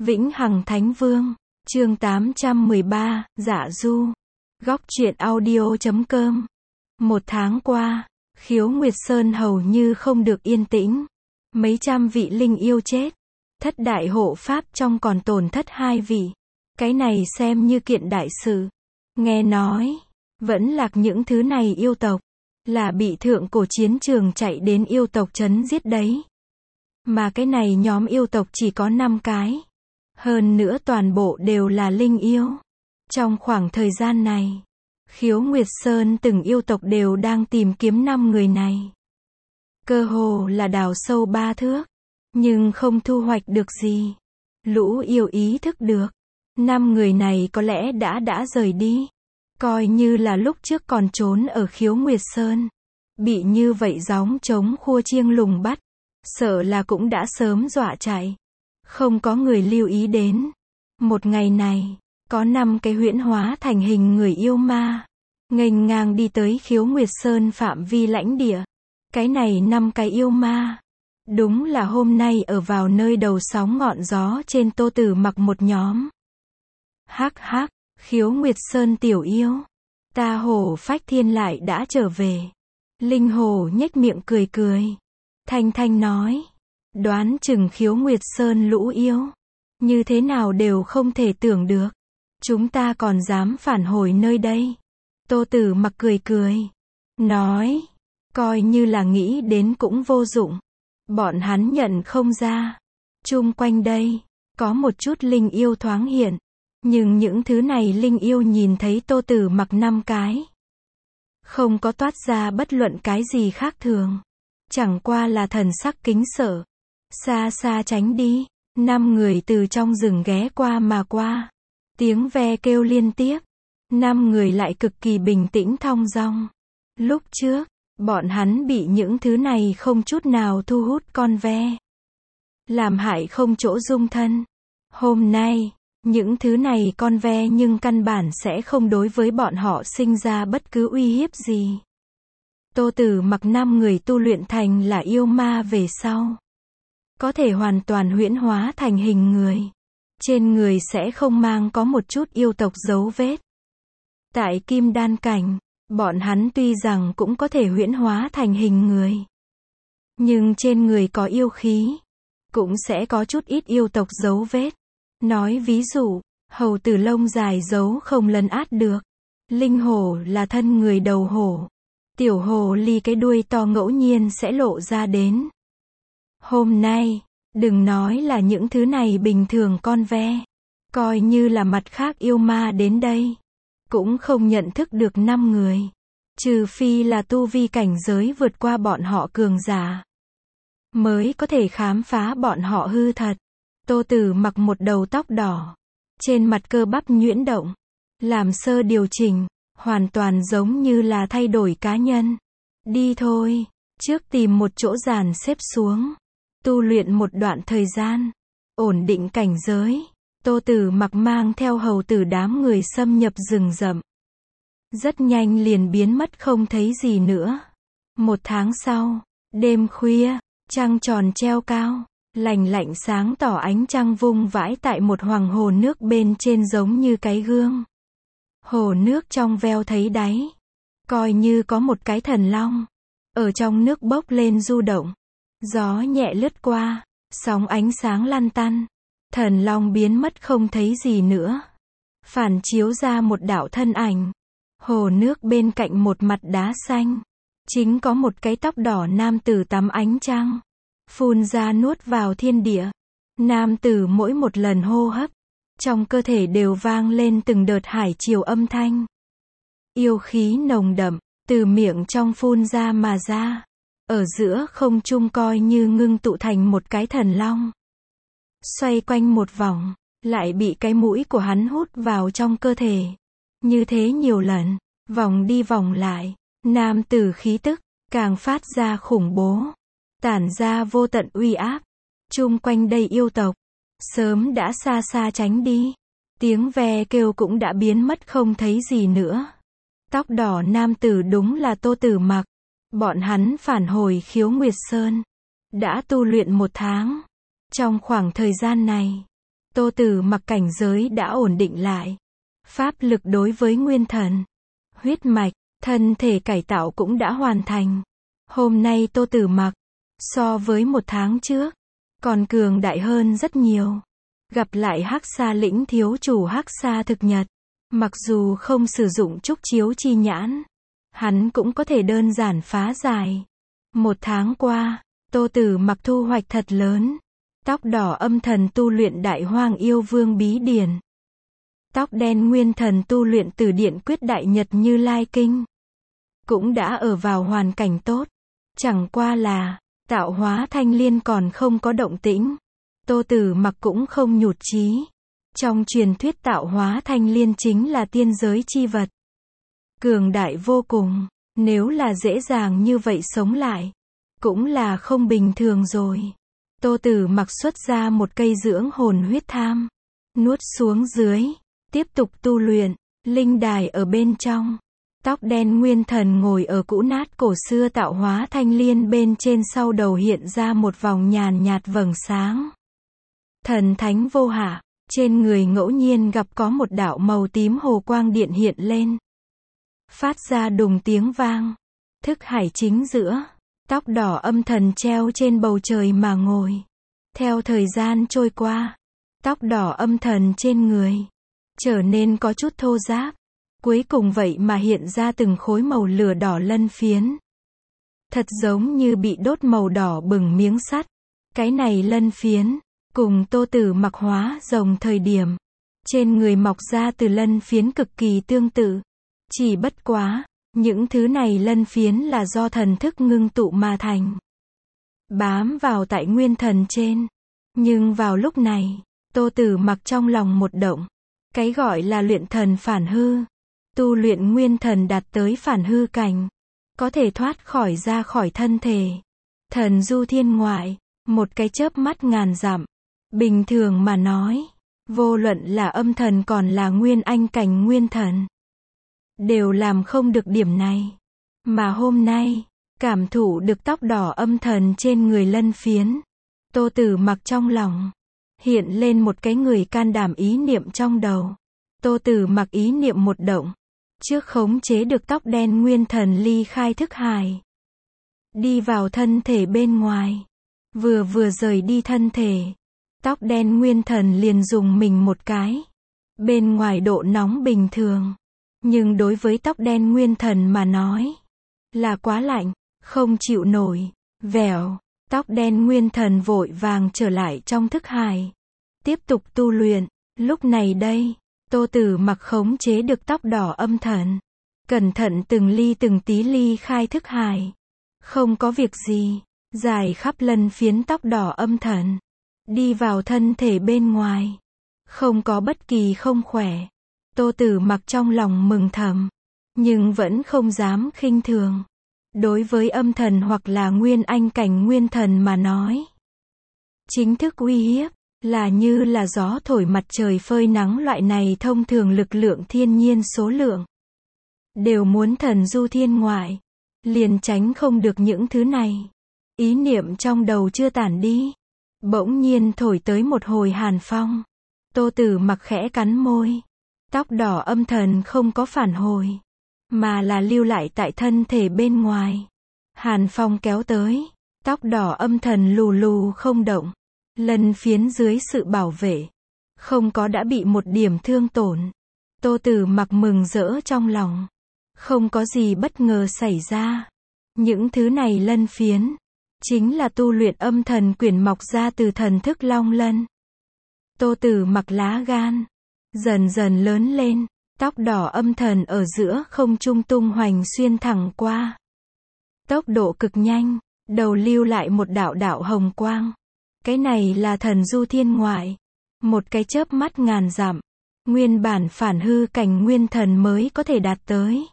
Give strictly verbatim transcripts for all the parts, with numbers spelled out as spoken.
Vĩnh Hằng Thánh Vương, chương tám trăm mười ba, Dạ Du. Góc truyện audio chấm com. Một tháng qua, Khiếu Nguyệt Sơn hầu như không được yên tĩnh. Mấy trăm vị linh yêu chết. Thất đại hộ pháp trong còn tổn thất hai vị. Cái này xem như kiện đại sự. Nghe nói, vẫn lạc những thứ này yêu tộc. Là bị thượng cổ chiến trường chạy đến yêu tộc trấn giết đấy. Mà cái này nhóm yêu tộc chỉ có năm cái. Hơn nữa toàn bộ đều là linh yêu. Trong khoảng thời gian này, Khiếu Nguyệt Sơn từng yêu tộc đều đang tìm kiếm năm người này. Cơ hồ là đào sâu ba thước, nhưng không thu hoạch được gì. Lũ yêu ý thức được, năm người này có lẽ đã đã rời đi. Coi như là lúc trước còn trốn ở Khiếu Nguyệt Sơn. Bị như vậy gióng trống khua chiêng lùng bắt. Sợ là cũng đã sớm dọa chạy. Không có người lưu ý đến. Một ngày này, có năm cái huyễn hóa thành hình người yêu ma. Nghênh ngang đi tới Khiếu Nguyệt Sơn phạm vi lãnh địa. Cái này năm cái yêu ma. Đúng là hôm nay ở vào nơi đầu sóng ngọn gió trên Tô Tử Mặc một nhóm. Hắc hắc, Khiếu Nguyệt Sơn tiểu yêu. Ta Hổ Phách Thiên lại đã trở về. Linh Hồ nhếch miệng cười cười. Thanh Thanh nói. Đoán chừng Khiếu Nguyệt Sơn lũ yêu. Như thế nào đều không thể tưởng được. Chúng ta còn dám phản hồi nơi đây. Tô Tử Mặc cười cười. Nói. Coi như là nghĩ đến cũng vô dụng. Bọn hắn nhận không ra. Chung quanh đây, có một chút linh yêu thoáng hiện. Nhưng những thứ này linh yêu nhìn thấy Tô Tử Mặc năm cái. Không có toát ra bất luận cái gì khác thường. Chẳng qua là thần sắc kính sợ. Xa xa tránh đi. Năm người từ trong rừng ghé qua mà qua. Tiếng ve kêu liên tiếp. Năm người lại cực kỳ bình tĩnh thong dong. Lúc trước, bọn hắn bị những thứ này không chút nào thu hút con ve. Làm hại không chỗ dung thân. Hôm nay, những thứ này con ve nhưng căn bản sẽ không đối với bọn họ sinh ra bất cứ uy hiếp gì. Tô Tử Mặc năm người tu luyện thành là yêu ma về sau. Có thể hoàn toàn huyễn hóa thành hình người. Trên người sẽ không mang có một chút yêu tộc dấu vết. Tại Kim Đan cảnh, bọn hắn tuy rằng cũng có thể huyễn hóa thành hình người. Nhưng trên người có yêu khí. Cũng sẽ có chút ít yêu tộc dấu vết. Nói ví dụ, hầu tử lông dài giấu không lấn át được. Linh hổ là thân người đầu hổ. Tiểu hồ ly cái đuôi to ngẫu nhiên sẽ lộ ra đến. Hôm nay, đừng nói là những thứ này bình thường con ve. Coi như là mặt khác yêu ma đến đây. Cũng không nhận thức được năm người. Trừ phi là tu vi cảnh giới vượt qua bọn họ cường giả. Mới có thể khám phá bọn họ hư thật. Tô Tử Mặc một đầu tóc đỏ. Trên mặt cơ bắp nhuyễn động. Làm sơ điều chỉnh. Hoàn toàn giống như là thay đổi cá nhân. Đi thôi. Trước tìm một chỗ dàn xếp xuống. Tu luyện một đoạn thời gian. Ổn định cảnh giới. Tô Tử Mặc mang theo hầu tử đám người xâm nhập rừng rậm. Rất nhanh liền biến mất không thấy gì nữa. Một tháng sau. Đêm khuya. Trăng tròn treo cao. Lành lạnh sáng tỏ ánh trăng vung vãi tại một hoàng hồ nước bên trên giống như cái gương. Hồ nước trong veo thấy đáy. Coi như có một cái thần long. Ở trong nước bốc lên du động. Gió nhẹ lướt qua. Sóng ánh sáng lăn tăn. Thần long biến mất không thấy gì nữa. Phản chiếu ra một đạo thân ảnh. Hồ nước bên cạnh một mặt đá xanh. Chính có một cái tóc đỏ nam tử tắm ánh trăng. Phun ra nuốt vào thiên địa. Nam tử mỗi một lần hô hấp. Trong cơ thể đều vang lên từng đợt hải triều âm thanh. Yêu khí nồng đậm. Từ miệng trong phun ra mà ra. Ở giữa không trung coi như ngưng tụ thành một cái thần long. Xoay quanh một vòng. Lại bị cái mũi của hắn hút vào trong cơ thể. Như thế nhiều lần. Vòng đi vòng lại. Nam tử khí tức. Càng phát ra khủng bố. Tản ra vô tận uy áp. Chung quanh đây yêu tộc. Sớm đã xa xa tránh đi. Tiếng ve kêu cũng đã biến mất không thấy gì nữa. Tóc đỏ nam tử đúng là Tô Tử Mặc. Bọn hắn phản hồi Khiếu Nguyệt Sơn. Đã tu luyện một tháng. Trong khoảng thời gian này, Tô Tử Mặc cảnh giới đã ổn định lại. Pháp lực đối với nguyên thần, huyết mạch, thân thể cải tạo cũng đã hoàn thành. Hôm nay Tô Tử Mặc, so với một tháng trước, còn cường đại hơn rất nhiều. Gặp lại Hắc Sa lĩnh thiếu chủ Hắc Sa thực nhật, mặc dù không sử dụng trúc chiếu chi nhãn, hắn cũng có thể đơn giản phá giải. Một tháng qua, Tô Tử Mặc thu hoạch thật lớn. Tóc đỏ âm thần tu luyện Đại Hoang Yêu Vương bí điển. Tóc đen nguyên thần tu luyện Tử Điện Quyết Đại Nhật Như Lai Kinh. Cũng đã ở vào hoàn cảnh tốt. Chẳng qua là, tạo hóa thanh liên còn không có động tĩnh. Tô Tử Mặc cũng không nhụt chí. Trong truyền thuyết tạo hóa thanh liên chính là tiên giới chi vật. Cường đại vô cùng, nếu là dễ dàng như vậy sống lại, cũng là không bình thường rồi. Tô Tử Mặc xuất ra một cây dưỡng hồn huyết tham, nuốt xuống dưới, tiếp tục tu luyện, linh đài ở bên trong. Tóc đen nguyên thần ngồi ở cũ nát cổ xưa tạo hóa thanh liên bên trên, sau đầu hiện ra một vòng nhàn nhạt vầng sáng. Thần thánh vô hạ, trên người ngẫu nhiên gặp có một đạo màu tím hồ quang điện hiện lên. Phát ra đùng tiếng vang. Thức hải chính giữa, tóc đỏ âm thần treo trên bầu trời mà ngồi. Theo thời gian trôi qua, tóc đỏ âm thần trên người trở nên có chút thô ráp. Cuối cùng vậy mà hiện ra từng khối màu lửa đỏ lân phiến. Thật giống như bị đốt màu đỏ bừng miếng sắt. Cái này lân phiến, cùng Tô Tử Mặc hóa rồng thời điểm, trên người mọc ra từ lân phiến cực kỳ tương tự. Chỉ bất quá, những thứ này lân phiến là do thần thức ngưng tụ mà thành. Bám vào tại nguyên thần trên. Nhưng vào lúc này, Tô Tử Mặc trong lòng một động. Cái gọi là luyện thần phản hư. Tu luyện nguyên thần đạt tới phản hư cảnh. Có thể thoát khỏi ra khỏi thân thể. Thần du thiên ngoại, một cái chớp mắt ngàn dặm. Bình thường mà nói, vô luận là âm thần còn là nguyên anh cảnh nguyên thần, đều làm không được điểm này. Mà hôm nay, cảm thụ được tóc đỏ âm thần trên người lân phiến, Tô Tử Mặc trong lòng hiện lên một cái người can đảm ý niệm trong đầu. Tô Tử Mặc ý niệm một động, trước khống chế được tóc đen nguyên thần ly khai thức hải, đi vào thân thể bên ngoài. Vừa vừa rời đi thân thể, tóc đen nguyên thần liền dùng mình một cái. Bên ngoài độ nóng bình thường, nhưng đối với tóc đen nguyên thần mà nói, là quá lạnh, không chịu nổi. Vèo, tóc đen nguyên thần vội vàng trở lại trong thức hải, tiếp tục tu luyện. Lúc này đây, Tô Tử Mặc khống chế được tóc đỏ âm thần, cẩn thận từng ly từng tí ly khai thức hải. Không có việc gì, dài khắp lân phiến tóc đỏ âm thần, đi vào thân thể bên ngoài. Không có bất kỳ không khỏe. Tô Tử Mặc trong lòng mừng thầm, nhưng vẫn không dám khinh thường. Đối với âm thần hoặc là nguyên anh cảnh nguyên thần mà nói, chính thức uy hiếp là như là gió thổi mặt trời phơi nắng loại này thông thường lực lượng thiên nhiên số lượng. Đều muốn thần du thiên ngoại, liền tránh không được những thứ này. Ý niệm trong đầu chưa tản đi, bỗng nhiên thổi tới một hồi hàn phong. Tô Tử Mặc khẽ cắn môi. Tóc đỏ âm thần không có phản hồi, mà là lưu lại tại thân thể bên ngoài. Hàn phong kéo tới, tóc đỏ âm thần lù lù không động. Lân phiến dưới sự bảo vệ, không có đã bị một điểm thương tổn. Tô Tử Mặc mừng rỡ trong lòng. Không có gì bất ngờ xảy ra. Những thứ này lân phiến, chính là tu luyện âm thần quyển mọc ra từ thần thức long lân. Tô Tử Mặc lá gan dần dần lớn lên, tóc đỏ âm thần ở giữa không trung tung hoành xuyên thẳng qua. Tốc độ cực nhanh, đầu lưu lại một đạo đạo hồng quang. Cái này là thần du thiên ngoại, một cái chớp mắt ngàn dặm, nguyên bản phản hư cảnh nguyên thần mới có thể đạt tới.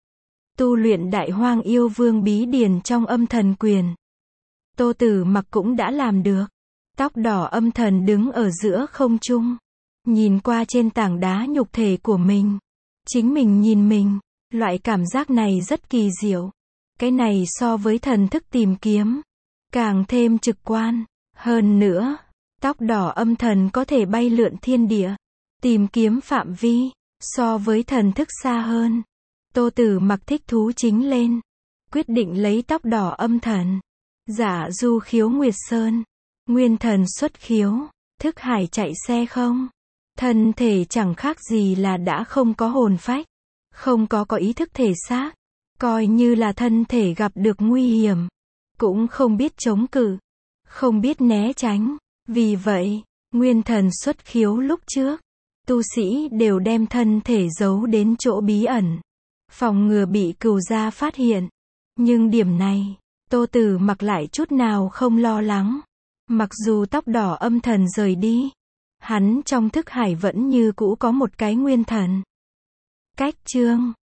Tu luyện Đại Hoang Yêu Vương bí điển trong âm thần quyền, Tô Tử Mặc cũng đã làm được. Tóc đỏ âm thần đứng ở giữa không trung, nhìn qua trên tảng đá nhục thể của mình. Chính mình nhìn mình, loại cảm giác này rất kỳ diệu. Cái này so với thần thức tìm kiếm càng thêm trực quan. Hơn nữa, Tóc đỏ âm thần có thể bay lượn thiên địa, tìm kiếm phạm vi, so với thần thức xa hơn. Tô Tử Mặc thích thú chính lên, quyết định lấy tóc đỏ âm thần. Giả du khiếu Nguyệt Sơn, nguyên thần xuất khiếu, thức hải chạy xe không. Thân thể chẳng khác gì là đã không có hồn phách, không có có ý thức thể xác, coi như là thân thể gặp được nguy hiểm, cũng không biết chống cự, không biết né tránh. Vì vậy, nguyên thần xuất khiếu lúc trước, tu sĩ đều đem thân thể giấu đến chỗ bí ẩn, phòng ngừa bị cừu gia phát hiện. Nhưng điểm này, Tô Tử Mặc lại chút nào không lo lắng. Mặc dù tóc đỏ âm thần rời đi, hắn trong thức hải vẫn như cũ có một cái nguyên thần. Cách chương